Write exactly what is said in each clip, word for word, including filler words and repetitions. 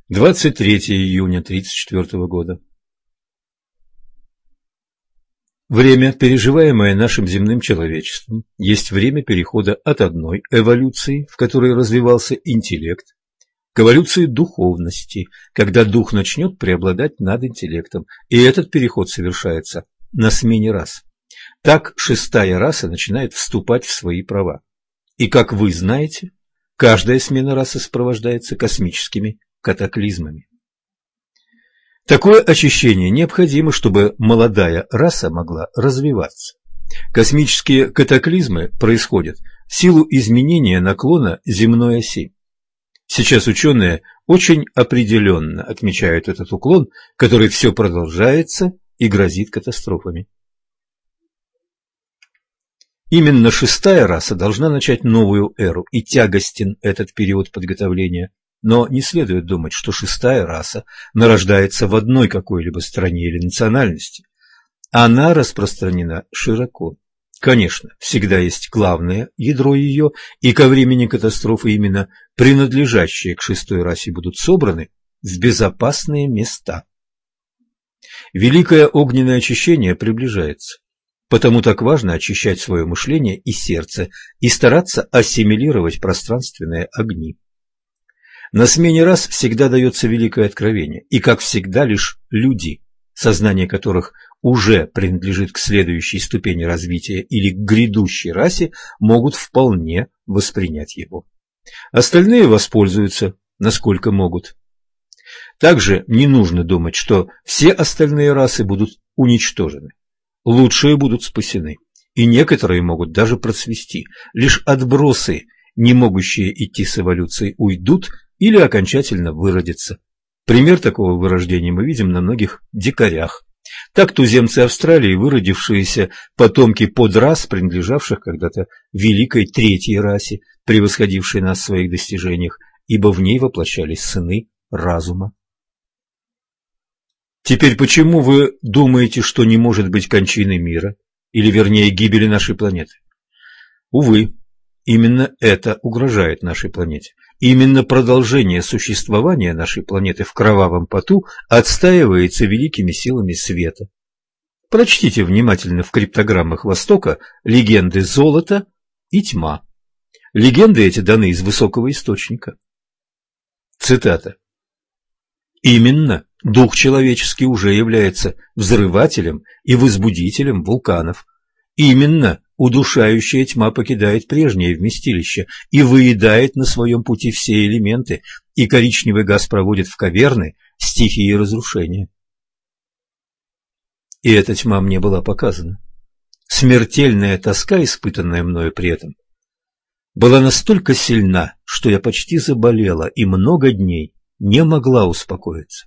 двадцать третьего июня тысяча девятьсот тридцать четвёртого года. Время, переживаемое нашим земным человечеством, есть время перехода от одной эволюции, в которой развивался интеллект, к эволюции духовности, когда дух начнет преобладать над интеллектом, и этот переход совершается на смене рас. Так шестая раса начинает вступать в свои права. И, как вы знаете, каждая смена расы сопровождается космическими катаклизмами. Такое очищение необходимо, чтобы молодая раса могла развиваться. Космические катаклизмы происходят в силу изменения наклона земной оси. Сейчас ученые очень определенно отмечают этот уклон, который все продолжается и грозит катастрофами. Именно шестая раса должна начать новую эру, и тягостен этот период подготовления. Но не следует думать, что шестая раса нарождается в одной какой-либо стране или национальности. Она распространена широко. Конечно, всегда есть главное ядро ее, и ко времени катастрофы именно принадлежащие к шестой расе будут собраны в безопасные места. Великое огненное очищение приближается. Потому так важно очищать свое мышление и сердце и стараться ассимилировать пространственные огни. На смене рас всегда дается великое откровение, и, как всегда, лишь люди, сознание которых уже принадлежит к следующей ступени развития или к грядущей расе, могут вполне воспринять его. Остальные воспользуются, насколько могут. Также не нужно думать, что все остальные расы будут уничтожены. Лучшие будут спасены, и некоторые могут даже процвести. Лишь отбросы, не могущие идти с эволюцией, уйдут или окончательно выродятся. Пример такого вырождения мы видим на многих дикарях. Так туземцы Австралии, выродившиеся потомки подрас, принадлежавших когда-то великой третьей расе, превосходившей нас в своих достижениях, ибо в ней воплощались сыны разума. Теперь почему вы думаете, что не может быть кончины мира, или вернее гибели нашей планеты? Увы, именно это угрожает нашей планете. Именно продолжение существования нашей планеты в кровавом поту отстаивается великими силами света. Прочтите внимательно в криптограммах Востока легенды золота и тьма. Легенды эти даны из высокого источника. Цитата. Именно дух человеческий уже является взрывателем и возбудителем вулканов. Именно удушающая тьма покидает прежнее вместилище и выедает на своем пути все элементы, и коричневый газ проводит в каверны стихии разрушения. И эта тьма мне была показана. Смертельная тоска, испытанная мною при этом, была настолько сильна, что я почти заболела и много дней не могла успокоиться.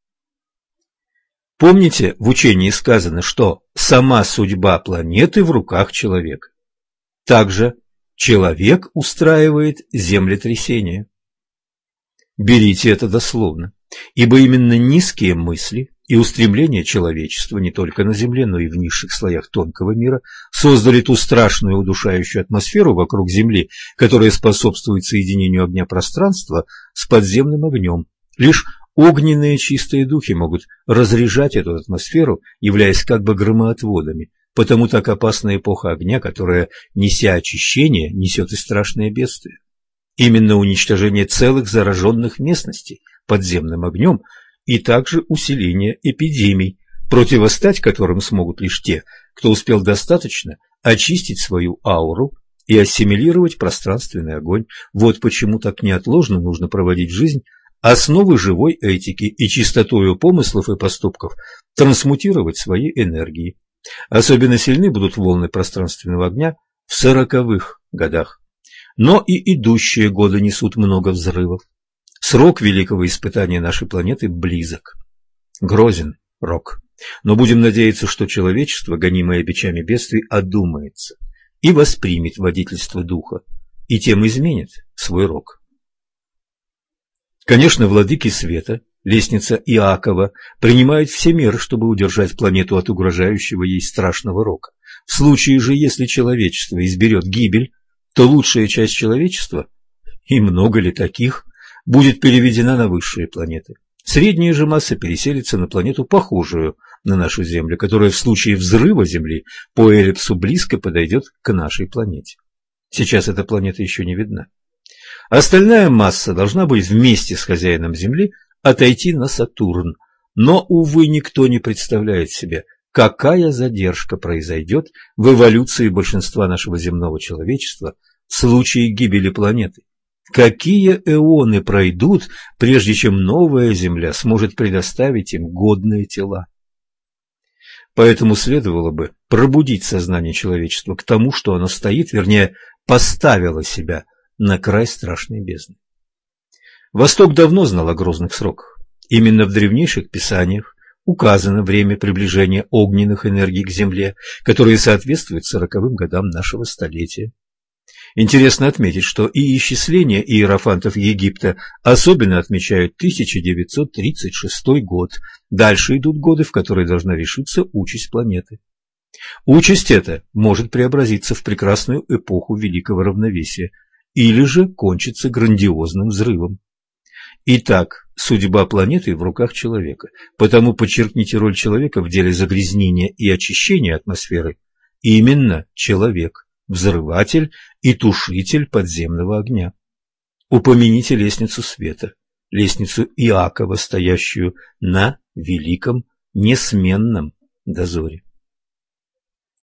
Помните, в учении сказано, что сама судьба планеты в руках человека. Также человек устраивает землетрясения. Берите это дословно, ибо именно низкие мысли и устремления человечества не только на Земле, но и в низших слоях тонкого мира создали ту страшную удушающую атмосферу вокруг Земли, которая способствует соединению огня пространства с подземным огнем. Лишь огненные чистые духи могут разряжать эту атмосферу, являясь как бы громоотводами, потому так опасна эпоха огня, которая, неся очищение, несет и страшные бедствия. Именно уничтожение целых зараженных местностей подземным огнем и также усиление эпидемий, противостать которым смогут лишь те, кто успел достаточно очистить свою ауру и ассимилировать пространственный огонь. Вот почему так неотложно нужно проводить жизнь основы живой этики и чистотою помыслов и поступков трансмутировать свои энергии. Особенно сильны будут волны пространственного огня в сороковых годах. Но и идущие годы несут много взрывов. Срок великого испытания нашей планеты близок. Грозен рок. Но будем надеяться, что человечество, гонимое бичами бедствий, одумается и воспримет водительство духа, и тем изменит свой рок. Конечно, владыки света, лестница Иакова, принимают все меры, чтобы удержать планету от угрожающего ей страшного рока. В случае же, если человечество изберет гибель, то лучшая часть человечества, и много ли таких, будет переведена на высшие планеты. Средняя же масса переселится на планету, похожую на нашу Землю, которая в случае взрыва Земли по эллипсу близко подойдет к нашей планете. Сейчас эта планета еще не видна. Остальная масса должна быть вместе с хозяином Земли отойти на Сатурн. Но, увы, никто не представляет себе, какая задержка произойдет в эволюции большинства нашего земного человечества в случае гибели планеты. Какие эоны пройдут, прежде чем новая Земля сможет предоставить им годные тела? Поэтому следовало бы пробудить сознание человечества к тому, что оно стоит, вернее, поставило себя на край страшной бездны. Восток давно знал о грозных сроках. Именно в древнейших писаниях указано время приближения огненных энергий к Земле, которые соответствуют сороковым годам нашего столетия. Интересно отметить, что и исчисления иерофантов Египта особенно отмечают тысяча девятьсот тридцать шестой год. Дальше идут годы, в которые должна решиться участь планеты. Участь эта может преобразиться в прекрасную эпоху великого равновесия или же кончиться грандиозным взрывом. Итак, судьба планеты в руках человека, потому подчеркните роль человека в деле загрязнения и очищения атмосферы. Именно человек. Взрыватель и тушитель подземного огня. Упомяните лестницу света, лестницу Иакова, стоящую на великом несменном дозоре.